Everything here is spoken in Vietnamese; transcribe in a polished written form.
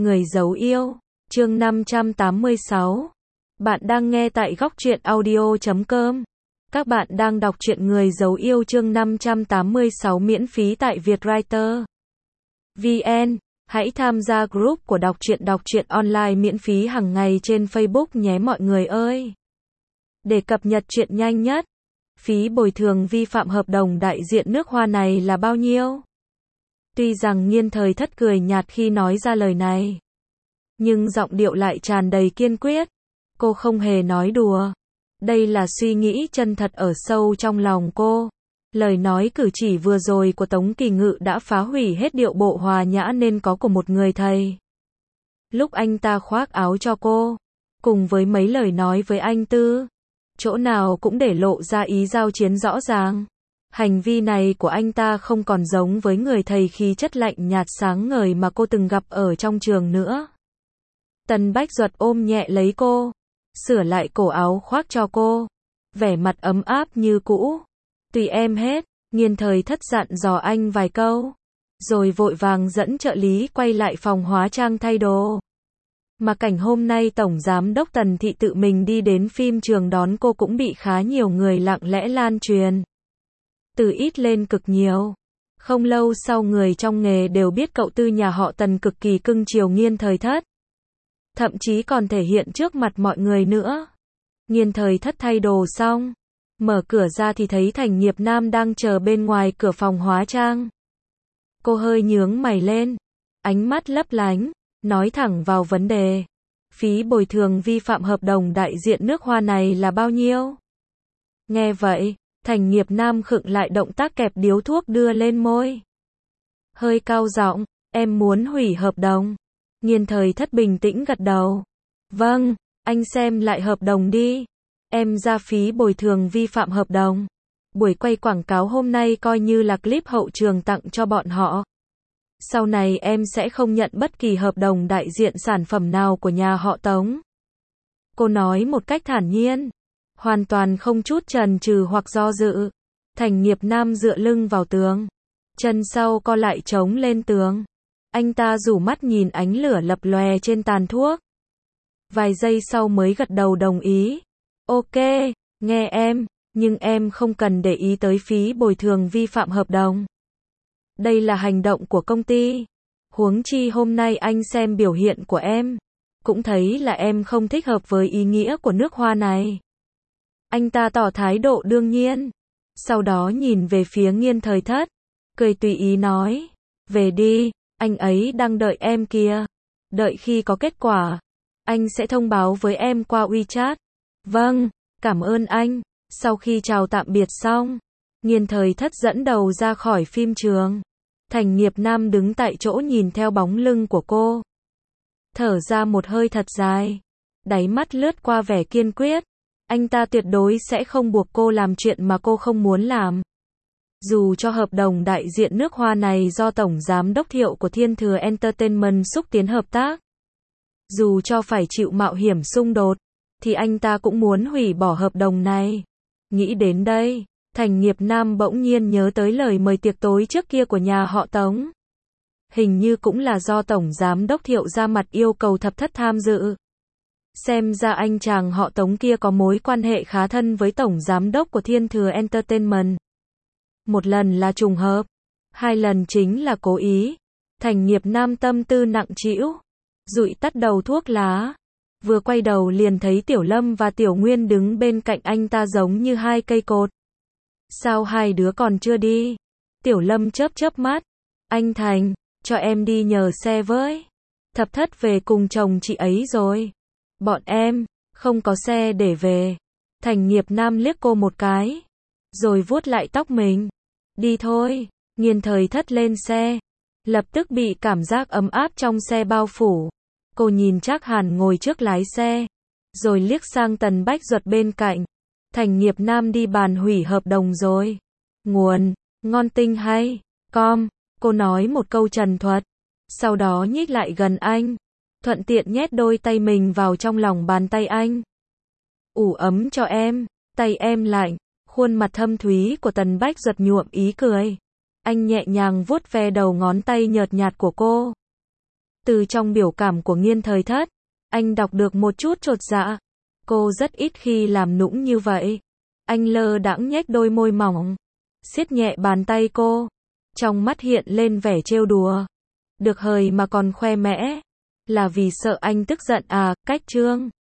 Người giấu yêu, chương 586. Bạn đang nghe tại góc truyện audio.com. Các bạn đang đọc truyện Người giấu yêu chương 586 miễn phí tại Vietwriter VN. Hãy tham gia group của đọc truyện online miễn phí hàng ngày trên Facebook nhé mọi người ơi. Để cập nhật truyện nhanh nhất, phí bồi thường vi phạm hợp đồng đại diện nước Hoa này là bao nhiêu? Tuy rằng Nghiên Thời Thất cười nhạt khi nói ra lời này, nhưng giọng điệu lại tràn đầy kiên quyết. Cô không hề nói đùa. Đây là suy nghĩ chân thật ở sâu trong lòng cô. Lời nói cử chỉ vừa rồi của Tống Kỳ Ngự đã phá hủy hết điệu bộ hòa nhã nên có của một người thầy. Lúc anh ta khoác áo cho cô, cùng với mấy lời nói với anh Tư, chỗ nào cũng để lộ ra ý giao chiến rõ ràng. Hành vi này của anh ta không còn giống với người thầy khí chất lạnh nhạt sáng ngời mà cô từng gặp ở trong trường nữa. Tần Bách Duật ôm nhẹ lấy cô, sửa lại cổ áo khoác cho cô, vẻ mặt ấm áp như cũ. Tùy em hết, Nghiên Thời Thất dặn dò anh vài câu, rồi vội vàng dẫn trợ lý quay lại phòng hóa trang thay đồ. Mà cảnh hôm nay Tổng Giám đốc Tần Thị tự mình đi đến phim trường đón cô cũng bị khá nhiều người lặng lẽ lan truyền. Từ ít lên cực nhiều. Không lâu sau người trong nghề đều biết cậu Tư nhà họ Tần cực kỳ cưng chiều Nghiên Thời Thất. Thậm chí còn thể hiện trước mặt mọi người nữa. Nghiên Thời Thất thay đồ xong, mở cửa ra thì thấy Thành Nghiệp Nam đang chờ bên ngoài cửa phòng hóa trang. Cô hơi nhướng mày lên, ánh mắt lấp lánh, nói thẳng vào vấn đề. Phí bồi thường vi phạm hợp đồng đại diện nước Hoa này là bao nhiêu? Nghe vậy, Thành Nghiệp Nam khựng lại động tác kẹp điếu thuốc đưa lên môi. Hơi cao giọng, em muốn hủy hợp đồng. Nghiên Thời Thất bình tĩnh gật đầu. Vâng, anh xem lại hợp đồng đi. Em ra phí bồi thường vi phạm hợp đồng. Buổi quay quảng cáo hôm nay coi như là clip hậu trường tặng cho bọn họ. Sau này em sẽ không nhận bất kỳ hợp đồng đại diện sản phẩm nào của nhà họ Tống. Cô nói một cách thản nhiên, hoàn toàn không chút chần chừ hoặc do dự. Thành Nghiệp Nam dựa lưng vào tường, chân sau co lại chống lên tường. Anh ta rủ mắt nhìn ánh lửa lập lòe trên tàn thuốc. Vài giây sau mới gật đầu đồng ý. Ok, nghe em, nhưng em không cần để ý tới phí bồi thường vi phạm hợp đồng. Đây là hành động của công ty. Huống chi hôm nay anh xem biểu hiện của em, cũng thấy là em không thích hợp với ý nghĩa của nước Hoa này. Anh ta tỏ thái độ đương nhiên. Sau đó nhìn về phía Nghiên Thời Thất, cười tùy ý nói. Về đi, anh ấy đang đợi em kìa. Đợi khi có kết quả, anh sẽ thông báo với em qua WeChat. Vâng, cảm ơn anh. Sau khi chào tạm biệt xong, Nghiên Thời Thất dẫn đầu ra khỏi phim trường. Thành Nghiệp Nam đứng tại chỗ nhìn theo bóng lưng của cô, thở ra một hơi thật dài, đáy mắt lướt qua vẻ kiên quyết. Anh ta tuyệt đối sẽ không buộc cô làm chuyện mà cô không muốn làm. Dù cho hợp đồng đại diện nước Hoa này do Tổng Giám đốc Thiệu của Thiên Thừa Entertainment xúc tiến hợp tác, dù cho phải chịu mạo hiểm xung đột, thì anh ta cũng muốn hủy bỏ hợp đồng này. Nghĩ đến đây, Thành Nghiệp Nam bỗng nhiên nhớ tới lời mời tiệc tối trước kia của nhà họ Tống. Hình như cũng là do Tổng Giám đốc Thiệu ra mặt yêu cầu Thập Thất tham dự. Xem ra anh chàng họ Tống kia có mối quan hệ khá thân với Tổng Giám đốc của Thiên Thừa Entertainment. Một lần là trùng hợp, hai lần chính là cố ý. Thành Nghiệp Nam tâm tư nặng trĩu, dụi tắt đầu thuốc lá. Vừa quay đầu liền thấy Tiểu Lâm và Tiểu Nguyên đứng bên cạnh anh ta giống như hai cây cột. Sao hai đứa còn chưa đi? Tiểu Lâm chớp chớp mắt. Anh Thành, cho em đi nhờ xe với. Thập Thất về cùng chồng chị ấy rồi. Bọn em, không có xe để về. Thành Nghiệp Nam liếc cô một cái, rồi vuốt lại tóc mình. Đi thôi. Nghiên Thời Thất lên xe, lập tức bị cảm giác ấm áp trong xe bao phủ. Cô nhìn Trác Hàn ngồi trước lái xe, rồi liếc sang Tần Bách Duật bên cạnh. Thành Nghiệp Nam đi bàn hủy hợp đồng rồi. Nguồn, ngon tinh hay, com. Cô nói một câu trần thuật, sau đó nhích lại gần anh, thuận tiện nhét đôi tay mình vào trong lòng bàn tay anh. Ủ ấm cho em, tay em lạnh. Khuôn mặt thâm thúy của Tần Bách Duật nhuộm ý cười. Anh nhẹ nhàng vuốt ve đầu ngón tay nhợt nhạt của cô. Từ trong biểu cảm của Nghiên Thời Thất, anh đọc được một chút chột dạ. Cô rất ít khi làm nũng như vậy. Anh lơ đãng nhếch đôi môi mỏng, siết nhẹ bàn tay cô. Trong mắt hiện lên vẻ trêu đùa. Được hời mà còn khoe mẽ. Là vì sợ anh tức giận à, Cách Trương?